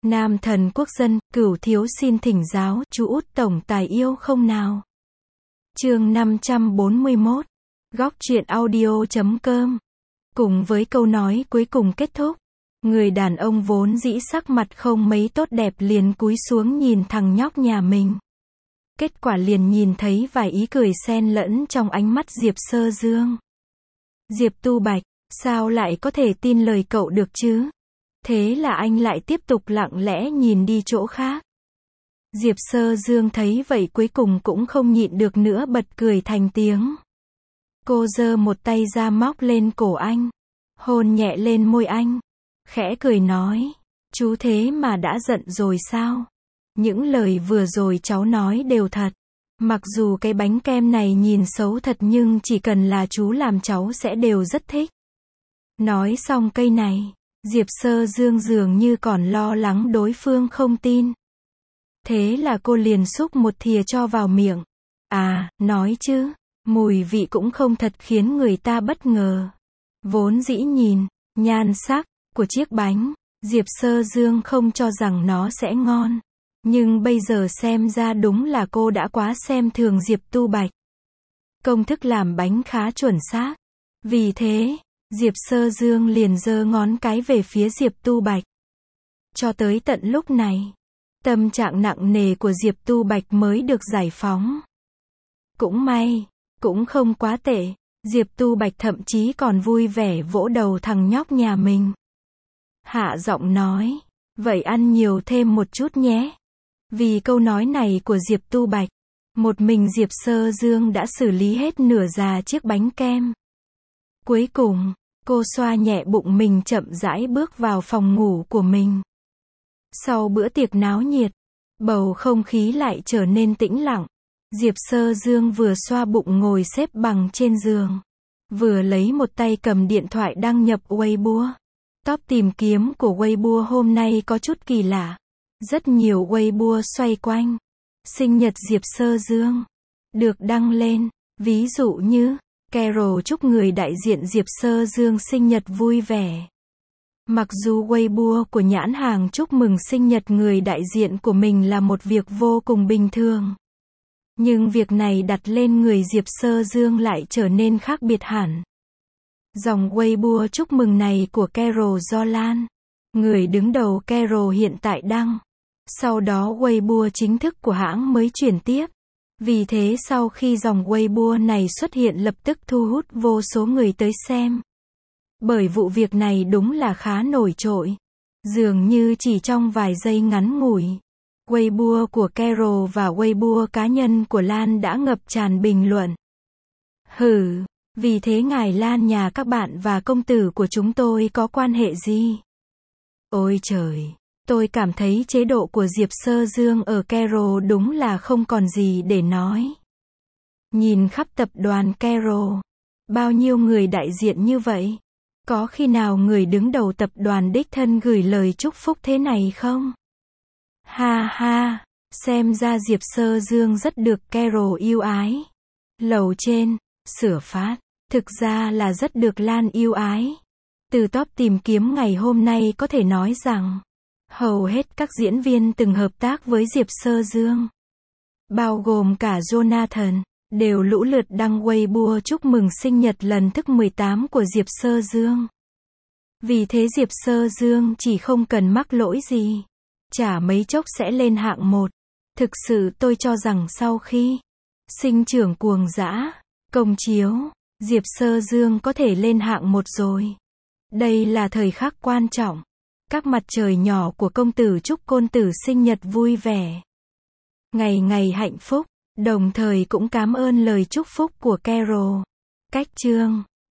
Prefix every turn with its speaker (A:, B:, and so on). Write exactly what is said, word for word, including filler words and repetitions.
A: Nam thần quốc dân, cửu thiếu xin thỉnh giáo, chú út tổng tài yêu không nào? Chương năm trăm bốn mươi mốt. Góc truyện audio chấm com. Cùng với câu nói cuối cùng kết thúc, người đàn ông vốn dĩ sắc mặt không mấy tốt đẹp liền cúi xuống nhìn thằng nhóc nhà mình. Kết quả liền nhìn thấy vài ý cười xen lẫn trong ánh mắt Diệp Sơ Dương. Diệp Tu Bạch, sao lại có thể tin lời cậu được chứ? Thế là anh lại tiếp tục lặng lẽ nhìn đi chỗ khác. Diệp Sơ Dương thấy vậy cuối cùng cũng không nhịn được nữa bật cười thành tiếng. Cô giơ một tay ra móc lên cổ anh, hôn nhẹ lên môi anh, khẽ cười nói, chú thế mà đã giận rồi sao? Những lời vừa rồi cháu nói đều thật. Mặc dù cái bánh kem này nhìn xấu thật nhưng chỉ cần là chú làm cháu sẽ đều rất thích. Nói xong cây này, Diệp Sơ Dương dường như còn lo lắng đối phương không tin. Thế là cô liền xúc một thìa cho vào miệng. À, nói chứ, mùi vị cũng không thật khiến người ta bất ngờ. Vốn dĩ nhìn, nhan sắc của chiếc bánh, Diệp Sơ Dương không cho rằng nó sẽ ngon. Nhưng bây giờ xem ra đúng là cô đã quá xem thường Diệp Tu Bạch. Công thức làm bánh khá chuẩn xác. Vì thế, Diệp Sơ Dương liền giơ ngón cái về phía Diệp Tu Bạch. Cho tới tận lúc này, tâm trạng nặng nề của Diệp Tu Bạch mới được giải phóng. Cũng may, cũng không quá tệ, Diệp Tu Bạch thậm chí còn vui vẻ vỗ đầu thằng nhóc nhà mình. Hạ giọng nói, vậy ăn nhiều thêm một chút nhé. Vì câu nói này của Diệp Tu Bạch, một mình Diệp Sơ Dương đã xử lý hết nửa già chiếc bánh kem. Cuối cùng, cô xoa nhẹ bụng mình chậm rãi bước vào phòng ngủ của mình. Sau bữa tiệc náo nhiệt, bầu không khí lại trở nên tĩnh lặng. Diệp Sơ Dương vừa xoa bụng ngồi xếp bằng trên giường, vừa lấy một tay cầm điện thoại đăng nhập Weibo. Top tìm kiếm của Weibo hôm nay có chút kỳ lạ. Rất nhiều Weibo xoay quanh sinh nhật Diệp Sơ Dương được đăng lên, ví dụ như Carol chúc người đại diện Diệp Sơ Dương sinh nhật vui vẻ. Mặc dù Weibo của nhãn hàng chúc mừng sinh nhật người đại diện của mình là một việc vô cùng bình thường, nhưng việc này đặt lên người Diệp Sơ Dương lại trở nên khác biệt hẳn. Dòng Weibo chúc mừng này của Carol do Lan, người đứng đầu Carol hiện tại đăng. Sau đó Weibo chính thức của hãng mới chuyển tiếp. Vì thế sau khi dòng Weibo này xuất hiện lập tức thu hút vô số người tới xem. Bởi vụ việc này đúng là khá nổi trội. Dường như chỉ trong vài giây ngắn ngủi, Weibo của Carol và Weibo cá nhân của Lan đã ngập tràn bình luận. Hừ, vì thế ngài Lan nhà các bạn và công tử của chúng tôi có quan hệ gì? Ôi trời! Tôi cảm thấy chế độ của Diệp Sơ Dương ở Carol đúng là không còn gì để nói. Nhìn khắp tập đoàn Carol, bao nhiêu người đại diện như vậy? Có khi nào người đứng đầu tập đoàn đích thân gửi lời chúc phúc thế này không? Ha ha, xem ra Diệp Sơ Dương rất được Carol yêu ái. Lầu trên, sửa phát, thực ra là rất được Lan yêu ái. Từ top tìm kiếm ngày hôm nay có thể nói rằng, hầu hết các diễn viên từng hợp tác với Diệp Sơ Dương, bao gồm cả Jonathan, đều lũ lượt đăng Weibo chúc mừng sinh nhật lần thứ mười tám của Diệp Sơ Dương. Vì thế Diệp Sơ Dương chỉ không cần mắc lỗi gì, chả mấy chốc sẽ lên hạng một. Thực sự tôi cho rằng sau khi sinh trưởng cuồng dã, công chiếu, Diệp Sơ Dương có thể lên hạng một rồi. Đây là thời khắc quan trọng. Các mặt trời nhỏ của công tử chúc côn tử sinh nhật vui vẻ, ngày ngày hạnh phúc, đồng thời cũng cảm ơn lời chúc phúc của Carol. Cách chương